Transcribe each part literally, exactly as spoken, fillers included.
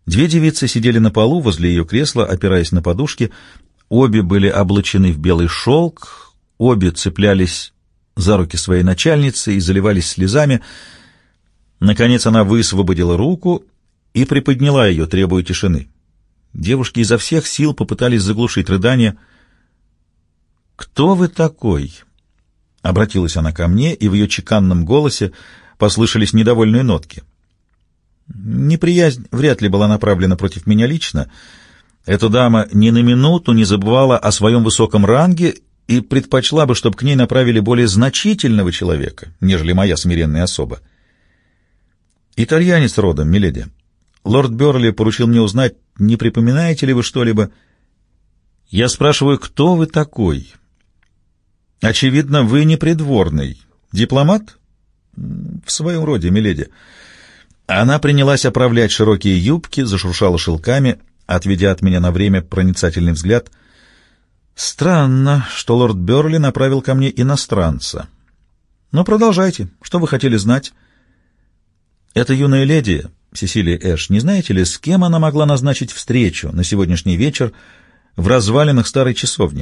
Две девицы сидели на полу возле ее кресла, опираясь на подушки. Обе были облачены в белый шелк, обе цеплялись за руки своей начальницы и заливались слезами. Наконец она высвободила руку и приподняла ее, требуя тишины. Девушки изо всех сил попытались заглушить рыдания. «Кто вы такой?» — обратилась она ко мне, и в ее чеканном голосе послышались недовольные нотки. Неприязнь вряд ли была направлена против меня лично. Эта дама ни на минуту не забывала о своем высоком ранге и предпочла бы, чтобы к ней направили более значительного человека, нежели моя смиренная особа. «Итальянец родом, миледи. Лорд Бёрли поручил мне узнать, не припоминаете ли вы что-либо?» «Я спрашиваю, кто вы такой?» «Очевидно, вы не придворный. Дипломат?» «В своем роде, миледи». Она принялась оправлять широкие юбки, зашуршала шелками, отведя от меня на время проницательный взгляд. «Странно, что лорд Бёрли направил ко мне иностранца. Но продолжайте. Что вы хотели знать?» «Эта юная леди, Сесилия Эш, не знаете ли, с кем она могла назначить встречу на сегодняшний вечер в развалинах старой часовни?»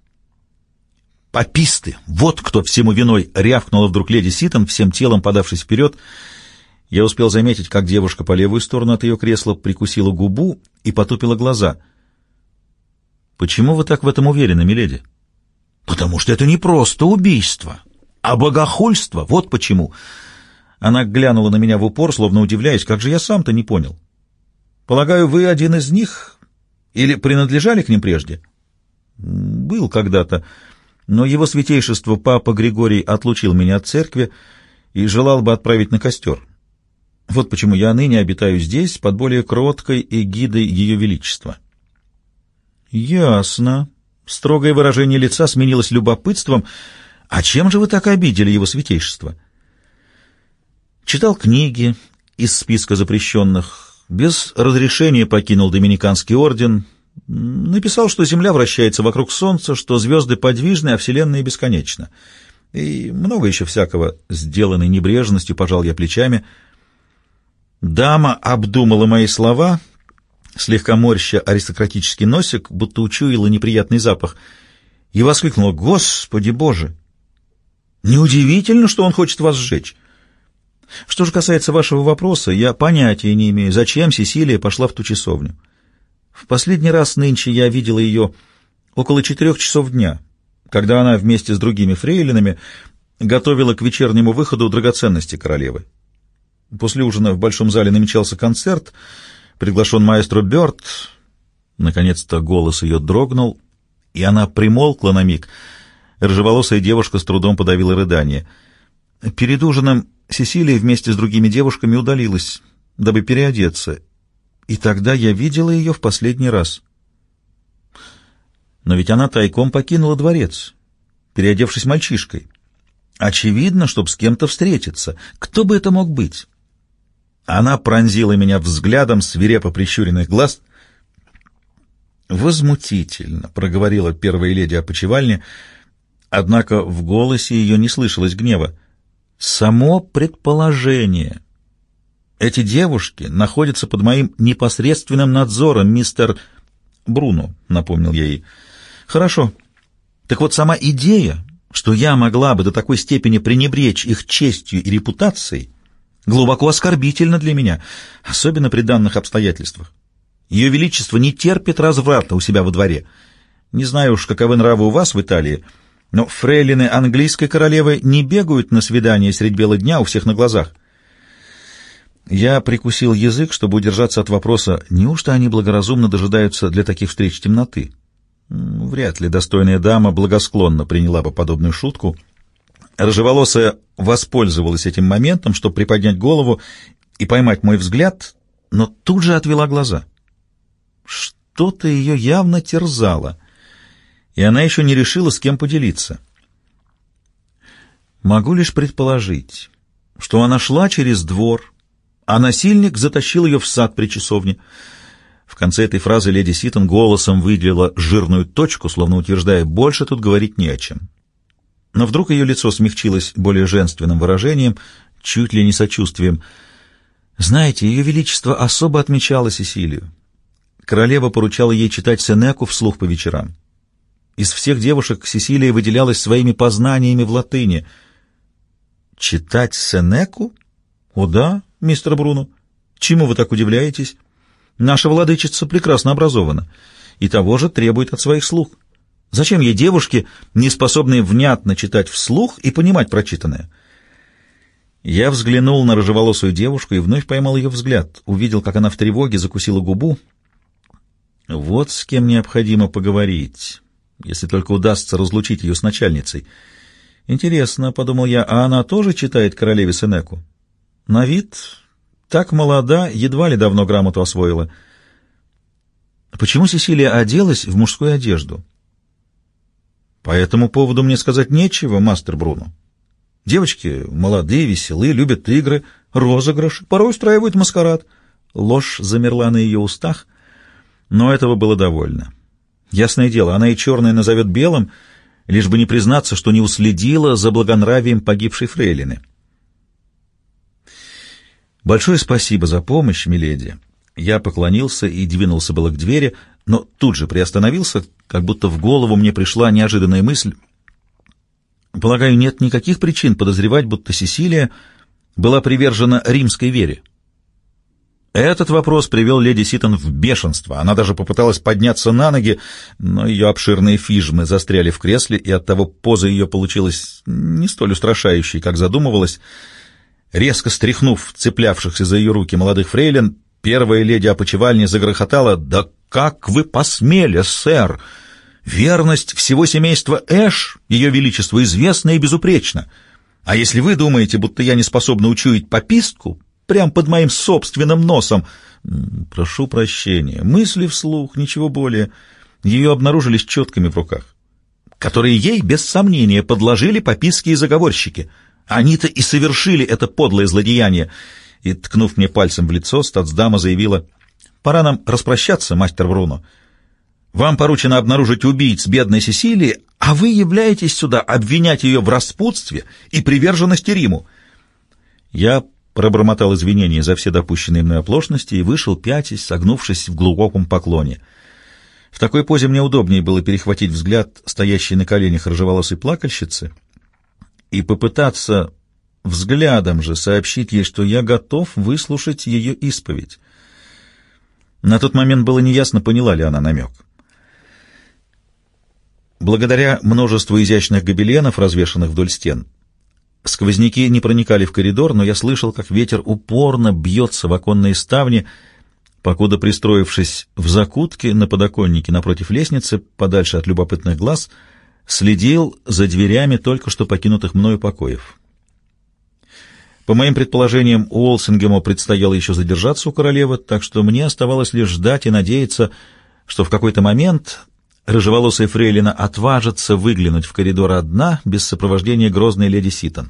«Паписты! Вот кто всему виной!» — рявкнула вдруг леди Ситон, всем телом подавшись вперед. Я успел заметить, как девушка по левую сторону от ее кресла прикусила губу и потупила глаза. «Почему вы так в этом уверены, миледи?» «Потому что это не просто убийство, а богохульство. Вот почему». Она глянула на меня в упор, словно удивляясь, как же я сам-то не понял. «Полагаю, вы один из них? Или принадлежали к ним прежде?» «Был когда-то, но его святейшество папа Григорий отлучил меня от церкви и желал бы отправить на костер. Вот почему я ныне обитаю здесь, под более кроткой эгидой Ее Величества». «Ясно». Строгое выражение лица сменилось любопытством. «А чем же вы так обидели его святейшество?» «Читал книги из списка запрещенных, без разрешения покинул Доминиканский орден, написал, что Земля вращается вокруг Солнца, что звезды подвижны, а Вселенная бесконечна. И много еще всякого». Сделанной небрежностью пожал я плечами. Дама обдумала мои слова, слегка морща аристократический носик, будто учуяла неприятный запах, и воскликнула: «Господи Боже! Неудивительно, что он хочет вас сжечь. Что же касается вашего вопроса, я понятия не имею, зачем Сесилия пошла в ту часовню. В последний раз нынче я видела ее около четырех часов дня, когда она вместе с другими фрейлинами готовила к вечернему выходу драгоценности королевы. После ужина в большом зале намечался концерт, приглашен маэстро Бёрд». Наконец-то голос ее дрогнул, и она примолкла на миг. Рыжеволосая девушка с трудом подавила рыдание. Перед ужином Сесилия вместе с другими девушками удалилась, дабы переодеться, и тогда я видела ее в последний раз. Но ведь она тайком покинула дворец, переодевшись мальчишкой. Очевидно, чтобы с кем-то встретиться. Кто бы это мог быть? Она пронзила меня взглядом свирепо прищуренных глаз. «Возмутительно», — проговорила первая леди опочивальни, однако в голосе ее не слышалось гнева. «Само предположение. Эти девушки находятся под моим непосредственным надзором, мистер Бруно», — напомнил я ей. «Хорошо. Так вот, сама идея, что я могла бы до такой степени пренебречь их честью и репутацией, глубоко оскорбительно для меня, особенно при данных обстоятельствах. Ее Величество не терпит разврата у себя во дворе. Не знаю уж, каковы нравы у вас в Италии, но фрейлины английской королевы не бегают на свидание средь бела дня у всех на глазах». Я прикусил язык, чтобы удержаться от вопроса, неужто они благоразумно дожидаются для таких встреч темноты? Вряд ли достойная дама благосклонно приняла бы подобную шутку. Рыжеволосая воспользовалась этим моментом, чтобы приподнять голову и поймать мой взгляд, но тут же отвела глаза. Что-то ее явно терзало, и она еще не решила, с кем поделиться. Могу лишь предположить, что она шла через двор, а насильник затащил ее в сад при часовне. В конце этой фразы леди Ситон голосом выделила жирную точку, словно утверждая, больше тут говорить не о чем. Но вдруг ее лицо смягчилось более женственным выражением, чуть ли не сочувствием. Знаете, Ее Величество особо отмечало Сесилию. Королева поручала ей читать Сенеку вслух по вечерам. Из всех девушек Сесилия выделялась своими познаниями в латыни. «Читать Сенеку? О да, мистер Бруно. Чему вы так удивляетесь? Наша владычица прекрасно образована и того же требует от своих слуг. Зачем ей девушки, не способные внятно читать вслух и понимать прочитанное?» Я взглянул на рыжеволосую девушку и вновь поймал ее взгляд. Увидел, как она в тревоге закусила губу. Вот с кем необходимо поговорить, если только удастся разлучить ее с начальницей. Интересно, — подумал я, — а она тоже читает королеве Сенеку? На вид так молода, едва ли давно грамоту освоила. Почему Сесилия оделась в мужскую одежду? По этому поводу мне сказать нечего, мастер Бруно. Девочки молодые, веселые, любят игры, розыгрыши, порой устраивают маскарад. Ложь замерла на ее устах, но этого было довольно. Ясное дело, она и черное назовет белым, лишь бы не признаться, что не уследила за благонравием погибшей фрейлины. «Большое спасибо за помощь, миледи». Я поклонился и двинулся было к двери, но тут же приостановился, как будто в голову мне пришла неожиданная мысль. Полагаю, нет никаких причин подозревать, будто Сесилия была привержена римской вере. Этот вопрос привел леди Ситон в бешенство. Она даже попыталась подняться на ноги, но ее обширные фижмы застряли в кресле, и оттого поза ее получилась не столь устрашающей, как задумывалась. Резко стряхнув цеплявшихся за ее руки молодых фрейлин, первая леди опочивальни загрохотала: «Да как вы посмели, сэр! Верность всего семейства Эш, ее величество, известна и безупречна. А если вы думаете, будто я не способна учуять попистку прямо под моим собственным носом...» Прошу прощения, мысли вслух, ничего более. Ее обнаружили с четками в руках, которые ей, без сомнения, подложили попистские заговорщики. Они-то и совершили это подлое злодеяние. И, ткнув мне пальцем в лицо, статсдама заявила: «Пора нам распрощаться, мастер Бруно. Вам поручено обнаружить убийц бедной Сесилии, а вы являетесь сюда обвинять ее в распутстве и приверженности Риму». Я пробормотал извинения за все допущенные мной оплошности и вышел, пятясь, согнувшись в глубоком поклоне. В такой позе мне удобнее было перехватить взгляд стоящей на коленях рыжеволосой плакальщицы и попытаться взглядом же сообщить ей, что я готов выслушать ее исповедь. На тот момент было неясно, поняла ли она намек. Благодаря множеству изящных гобеленов, развешанных вдоль стен, сквозняки не проникали в коридор, но я слышал, как ветер упорно бьется в оконные ставни, покуда, пристроившись в закутке на подоконнике напротив лестницы, подальше от любопытных глаз, следил за дверями только что покинутых мною покоев. По моим предположениям, Уолсингему предстояло еще задержаться у королевы, так что мне оставалось лишь ждать и надеяться, что в какой-то момент рыжеволосая фрейлина отважится выглянуть в коридор одна, без сопровождения грозной леди Ситон.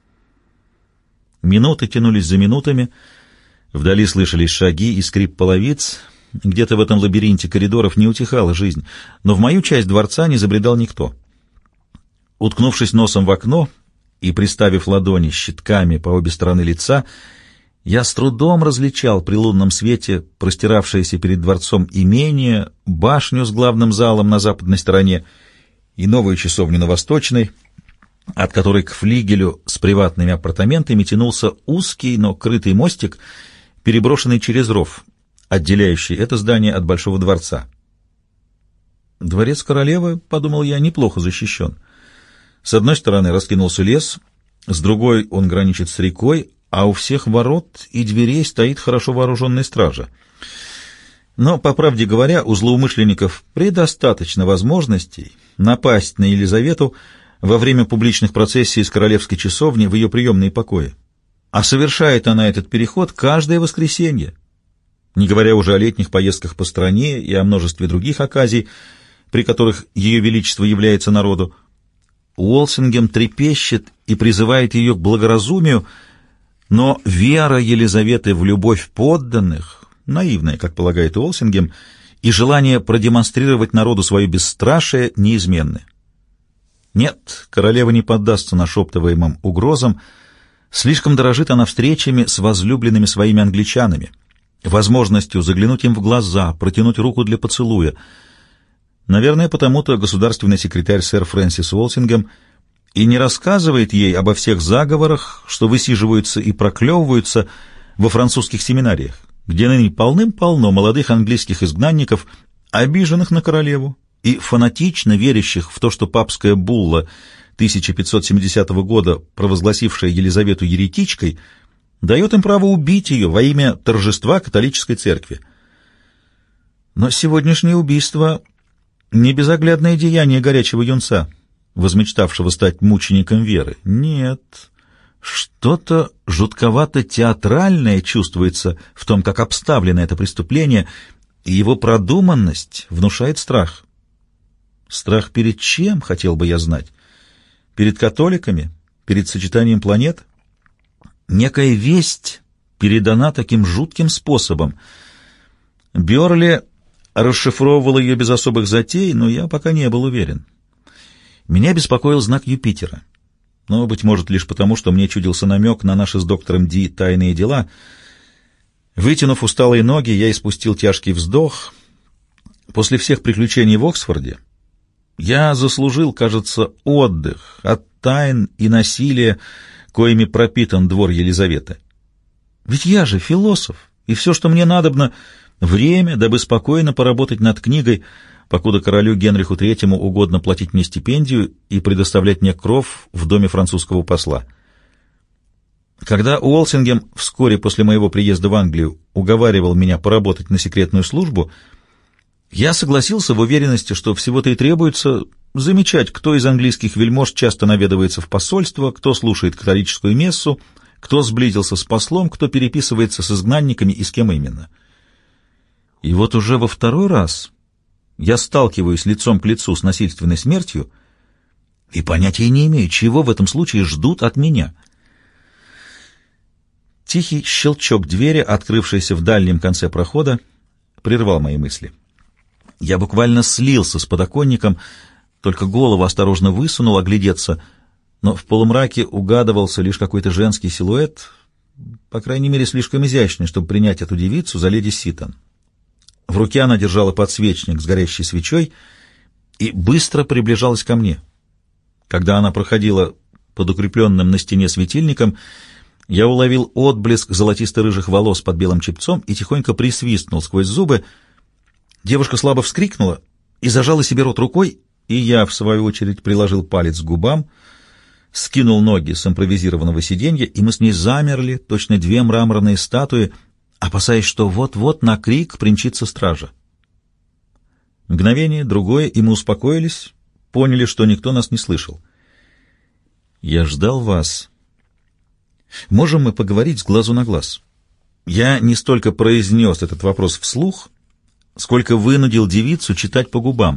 Минуты тянулись за минутами, вдали слышались шаги и скрип половиц. Где-то в этом лабиринте коридоров не утихала жизнь, но в мою часть дворца не забредал никто. Уткнувшись носом в окно и приставив ладони щитками по обе стороны лица, я с трудом различал при лунном свете простиравшееся перед дворцом имение, башню с главным залом на западной стороне и новую часовню на восточной, от которой к флигелю с приватными апартаментами тянулся узкий, но крытый мостик, переброшенный через ров, отделяющий это здание от Большого дворца. Дворец королевы, — подумал я, — неплохо защищен. С одной стороны раскинулся лес, с другой он граничит с рекой, а у всех ворот и дверей стоит хорошо вооруженная стража. Но, по правде говоря, у злоумышленников предостаточно возможностей напасть на Елизавету во время публичных процессий из королевской часовни в ее приемные покои. А совершает она этот переход каждое воскресенье, не говоря уже о летних поездках по стране и о множестве других оказий, при которых ее величество является народу. Уолсингем трепещет и призывает ее к благоразумию, но вера Елизаветы в любовь подданных, наивная, как полагает Уолсингем, и желание продемонстрировать народу свое бесстрашие неизменны. Нет, королева не поддастся нашептываемым угрозам, Слишком дорожит она встречами с возлюбленными своими англичанами, возможностью заглянуть им в глаза, протянуть руку для поцелуя. Наверное, потому-то государственный секретарь сэр Фрэнсис Уолсингем и не рассказывает ей обо всех заговорах, что высиживаются и проклевываются во французских семинариях, где ныне полным-полно молодых английских изгнанников, обиженных на королеву и фанатично верящих в то, что папская булла тысяча пятьсот семидесятого года, провозгласившая Елизавету еретичкой, дает им право убить ее во имя торжества католической церкви. Но сегодняшнее убийство — не безоглядное деяние горячего юнца, возмечтавшего стать мучеником веры. Нет, что-то жутковато-театральное чувствуется в том, как обставлено это преступление, и его продуманность внушает страх. Страх перед чем, хотел бы я знать? Перед католиками? Перед сочетанием планет? Некая весть передана таким жутким способом. Бёрли расшифровывал ее без особых затей, но я пока не был уверен. Меня беспокоил знак Юпитера. Но, быть может, лишь потому, что мне чудился намек на наши с доктором Ди тайные дела. Вытянув усталые ноги, я испустил тяжкий вздох. После всех приключений в Оксфорде я заслужил, кажется, отдых от тайн и насилия, коими пропитан двор Елизаветы. Ведь я же философ, и все, что мне надобно, время, дабы спокойно поработать над книгой, покуда королю Генриху Третьему угодно платить мне стипендию и предоставлять мне кров в доме французского посла. Когда Уолсингем вскоре после моего приезда в Англию уговаривал меня поработать на секретную службу, я согласился в уверенности, что всего-то и требуется замечать, кто из английских вельмож часто наведывается в посольство, кто слушает католическую мессу, кто сблизился с послом, кто переписывается с изгнанниками и с кем именно. И вот уже во второй раз я сталкиваюсь лицом к лицу с насильственной смертью и понятия не имею, чего в этом случае ждут от меня. Тихий щелчок двери, открывшейся в дальнем конце прохода, прервал мои мысли. Я буквально слился с подоконником, только голову осторожно высунул оглядеться, но в полумраке угадывался лишь какой-то женский силуэт, по крайней мере, слишком изящный, чтобы принять эту девицу за леди Ситон. В руке она держала подсвечник с горящей свечой и быстро приближалась ко мне. Когда она проходила под укрепленным на стене светильником, я уловил отблеск золотисто-рыжих волос под белым чепцом и тихонько присвистнул сквозь зубы. Девушка слабо вскрикнула и зажала себе рот рукой, и я, в свою очередь, приложил палец к губам, скинул ноги с импровизированного сиденья, и мы с ней замерли, точно две мраморные статуи, опасаясь, что вот-вот на крик примчится стража. Мгновение, другое, и мы успокоились, поняли, что никто нас не слышал. «Я ждал вас. Можем мы поговорить с глазу на глаз?» Я не столько произнес этот вопрос вслух, сколько вынудил девицу читать по губам.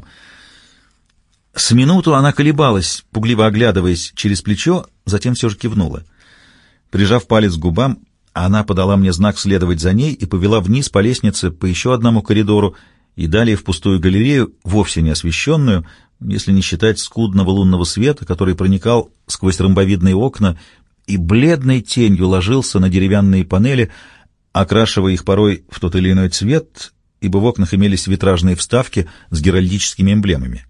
С минуту она колебалась, пугливо оглядываясь через плечо, затем все же кивнула. Прижав палец к губам, она подала мне знак следовать за ней и повела вниз по лестнице по еще одному коридору и далее в пустую галерею, вовсе не освещенную, если не считать скудного лунного света, который проникал сквозь ромбовидные окна и бледной тенью ложился на деревянные панели, окрашивая их порой в тот или иной цвет, ибо в окнах имелись витражные вставки с геральдическими эмблемами.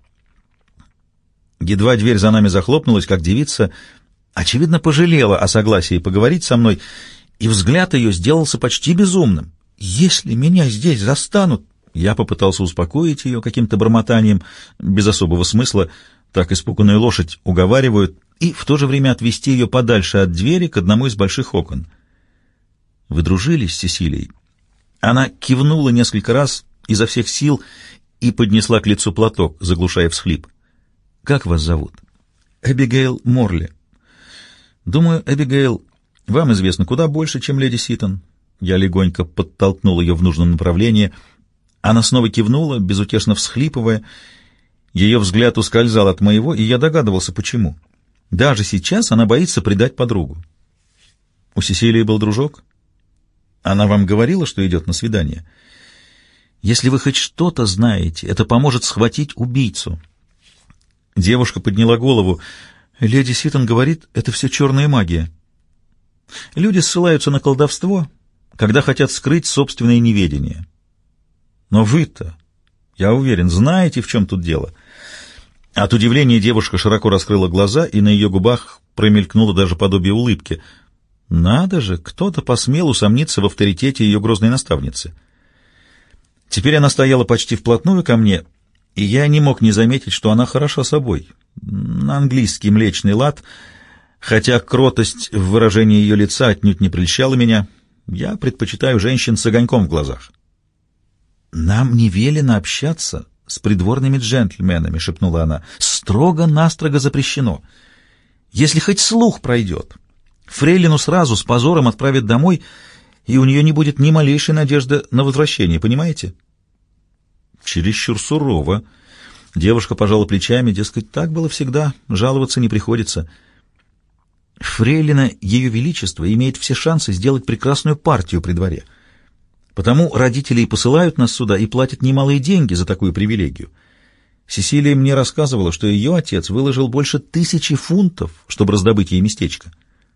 Едва дверь за нами захлопнулась, как девица, очевидно, пожалела о согласии поговорить со мной, и взгляд ее сделался почти безумным. «Если меня здесь застанут...» Я попытался успокоить ее каким-то бормотанием, без особого смысла, так испуганную лошадь уговаривают, и в то же время отвести ее подальше от двери к одному из больших окон. «Вы дружили с Сесилией?» Она кивнула несколько раз изо всех сил и поднесла к лицу платок, заглушая всхлип. «Как вас зовут?» «Эбигейл Морли». «Думаю, Эбигейл, вам известно куда больше, чем леди Ситон». Я легонько подтолкнул ее в нужном направлении. Она снова кивнула, безутешно всхлипывая. Ее взгляд ускользал от моего, и я догадывался, почему. Даже сейчас она боится предать подругу. «У Сесилии был дружок?» «Она вам говорила, что идет на свидание?» «Если вы хоть что-то знаете, это поможет схватить убийцу». Девушка подняла голову. «Леди Ситон говорит, это все черная магия». Люди ссылаются на колдовство, когда хотят скрыть собственное неведение. Но вы-то, я уверен, знаете, в чем тут дело. От удивления девушка широко раскрыла глаза, и на ее губах промелькнуло даже подобие улыбки. Надо же, кто-то посмел усомниться в авторитете ее грозной наставницы. Теперь она стояла почти вплотную ко мне, и я не мог не заметить, что она хороша собой. На английский млечный лад, хотя кротость в выражении ее лица отнюдь не прельщала меня, я предпочитаю женщин с огоньком в глазах. «Нам не велено общаться с придворными джентльменами», — шепнула она. «Строго-настрого запрещено. Если хоть слух пройдет, фрейлину сразу с позором отправят домой, и у нее не будет ни малейшей надежды на возвращение, понимаете?» Чересчур сурово. Девушка пожала плечами, дескать, так было всегда, жаловаться не приходится. Фрейлина Ее Величество имеет все шансы сделать прекрасную партию при дворе. Потому родители и посылают нас сюда и платят немалые деньги за такую привилегию. Сесилия мне рассказывала, что ее отец выложил больше тысячи фунтов, чтобы раздобыть ей местечко.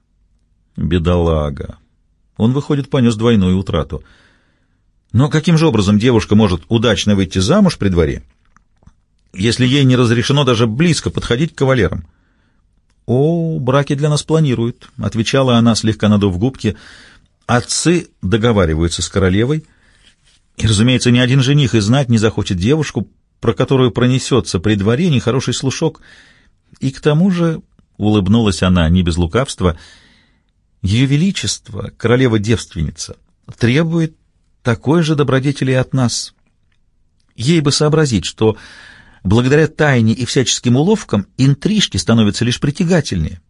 Бедолага. Он, выходит, понес двойную утрату. Но каким же образом девушка может удачно выйти замуж при дворе, если ей не разрешено даже близко подходить к кавалерам? «О, браки для нас планируют», — отвечала она, слегка надув губки. «Отцы договариваются с королевой, и, разумеется, ни один жених и знать не захочет девушку, про которую пронесется при дворе нехороший слушок. И к тому же, — улыбнулась она не без лукавства, — Ее Величество, королева-девственница, требует такой же добродетели от нас. Ей бы сообразить, что благодаря тайне и всяческим уловкам интрижки становятся лишь притягательнее».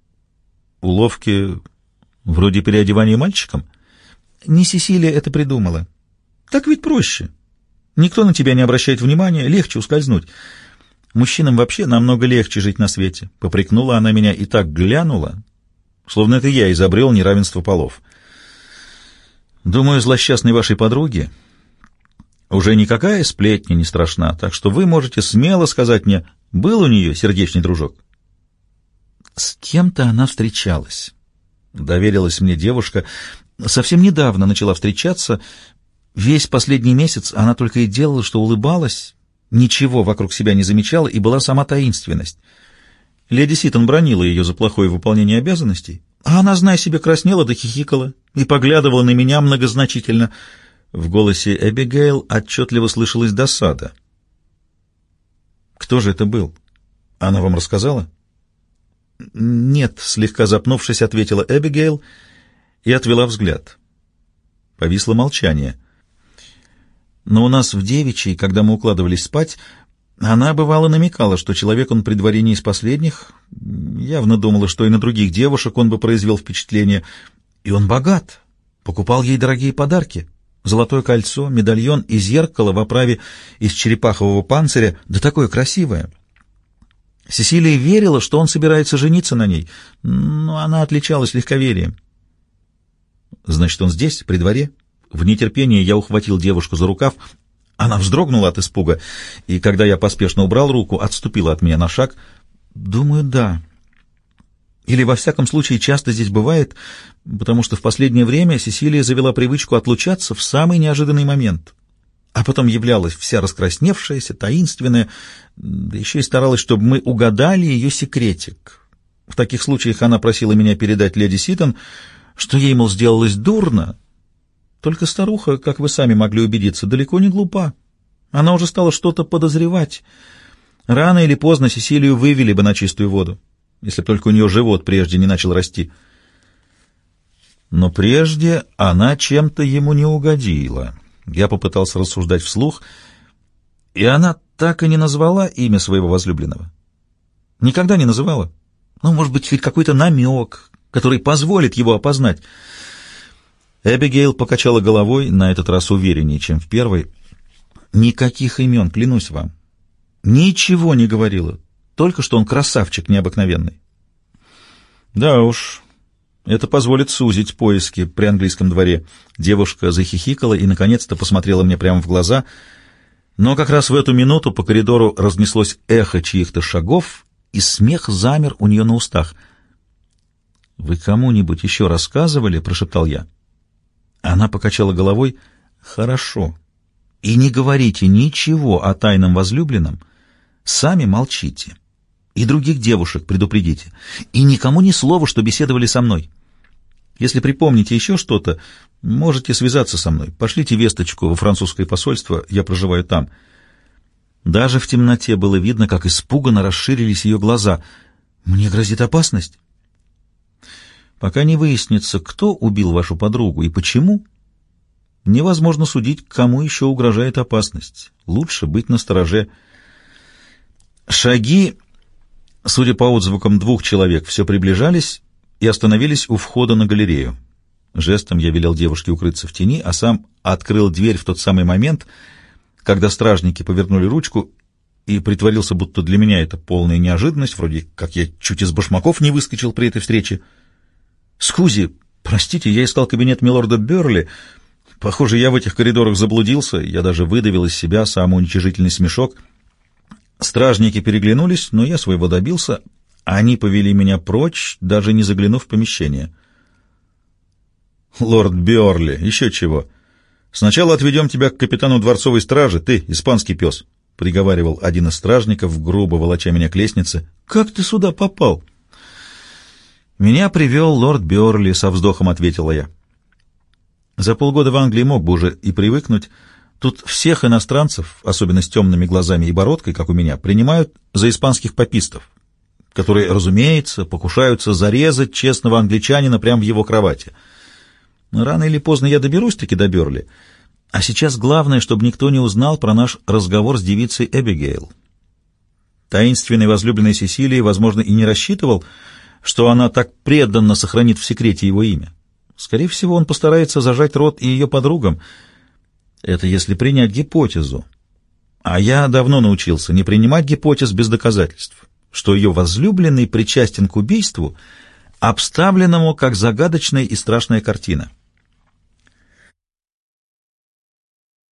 «Уловки вроде переодевания мальчиком?» «Не Сесилия это придумала. Так ведь проще. Никто на тебя не обращает внимания, легче ускользнуть. Мужчинам вообще намного легче жить на свете». Попрекнула она меня и так глянула, словно это я изобрел неравенство полов. «Думаю, злосчастной вашей подруге уже никакая сплетня не страшна, так что вы можете смело сказать мне, был у нее сердечный дружок?» «С кем-то она встречалась», — доверилась мне девушка. «Совсем недавно начала встречаться. Весь последний месяц она только и делала, что улыбалась, ничего вокруг себя не замечала и была сама таинственность. Леди Ситон бранила ее за плохое выполнение обязанностей, а она, зная себе, краснела да хихикала и поглядывала на меня многозначительно». В голосе Эбигейл отчетливо слышалась досада. «Кто же это был? Она вам рассказала?» «Нет», — слегка запнувшись, ответила Эбигейл и отвела взгляд. Повисло молчание. Но у нас в девичьей, когда мы укладывались спать, она, бывало, намекала, что человек он при дворе не из последних, явно думала, что и на других девушек он бы произвел впечатление. И он богат, покупал ей дорогие подарки. Золотое кольцо, медальон и зеркало в оправе из черепахового панциря, да такое красивое. Сесилия верила, что он собирается жениться на ней, но она отличалась легковерием. «Значит, он здесь, при дворе?» В нетерпении я ухватил девушку за рукав. Она вздрогнула от испуга, и, когда я поспешно убрал руку, отступила от меня на шаг. «Думаю, да. Или, во всяком случае, часто здесь бывает, потому что в последнее время Сесилия завела привычку отлучаться в самый неожиданный момент, а потом являлась вся раскрасневшаяся, таинственная, да еще и старалась, чтобы мы угадали ее секретик. В таких случаях она просила меня передать леди Ситон, что ей, мол, сделалось дурно. Только старуха, как вы сами могли убедиться, далеко не глупа. Она уже стала что-то подозревать. Рано или поздно Сесилию вывели бы на чистую воду, если только у нее живот прежде не начал расти. Но прежде она чем-то ему не угодила. Я попытался рассуждать вслух, и она так и не назвала имя своего возлюбленного. Никогда не называла. Ну, может быть, хоть какой-то намек, который позволит его опознать. Эбигейл покачала головой, на этот раз увереннее, чем в первой. «Никаких имен, клянусь вам. Ничего не говорила. Только что он красавчик необыкновенный». «Да уж, это позволит сузить поиски при английском дворе». Девушка захихикала и, наконец-то, посмотрела мне прямо в глаза. Но как раз в эту минуту по коридору разнеслось эхо чьих-то шагов, и смех замер у нее на устах. «Вы кому-нибудь еще рассказывали?» — прошептал я. Она покачала головой. «Хорошо. И не говорите ничего о тайном возлюбленном. Сами молчите. И других девушек предупредите. И никому ни слова, что беседовали со мной. Если припомните еще что-то, можете связаться со мной. Пошлите весточку во французское посольство, я проживаю там». Даже в темноте было видно, как испуганно расширились ее глаза. «Мне грозит опасность?» «Пока не выяснится, кто убил вашу подругу и почему, невозможно судить, кому еще угрожает опасность. Лучше быть настороже». Шаги, судя по отзвукам двух человек, все приближались и остановились у входа на галерею. Жестом я велел девушке укрыться в тени, а сам открыл дверь в тот самый момент, когда стражники повернули ручку, и притворился, будто для меня это полная неожиданность, вроде как я чуть из башмаков не выскочил при этой встрече. «Скузи, простите, я искал кабинет милорда Бёрли. Похоже, я в этих коридорах заблудился». Я даже выдавил из себя самоуничижительный смешок. Стражники переглянулись, но я своего добился. Они повели меня прочь, даже не заглянув в помещение. «Лорд Бёрли, еще чего. Сначала отведем тебя к капитану дворцовой стражи, ты, испанский пес», — приговаривал один из стражников, грубо волоча меня к лестнице. «Как ты сюда попал?» «Меня привел лорд Бёрли», — со вздохом ответила я. За полгода в Англии мог бы уже и привыкнуть. Тут всех иностранцев, особенно с темными глазами и бородкой, как у меня, принимают за испанских папистов, которые, разумеется, покушаются зарезать честного англичанина прямо в его кровати. Рано или поздно я доберусь-таки до Бёрли, а сейчас главное, чтобы никто не узнал про наш разговор с девицей Эбигейл. Таинственный возлюбленный Сесилии, возможно, и не рассчитывал, что она так преданно сохранит в секрете его имя. Скорее всего, он постарается зажать рот и ее подругам. Это если принять гипотезу. А я давно научился не принимать гипотез без доказательств, что ее возлюбленный причастен к убийству, обставленному как загадочная и страшная картина.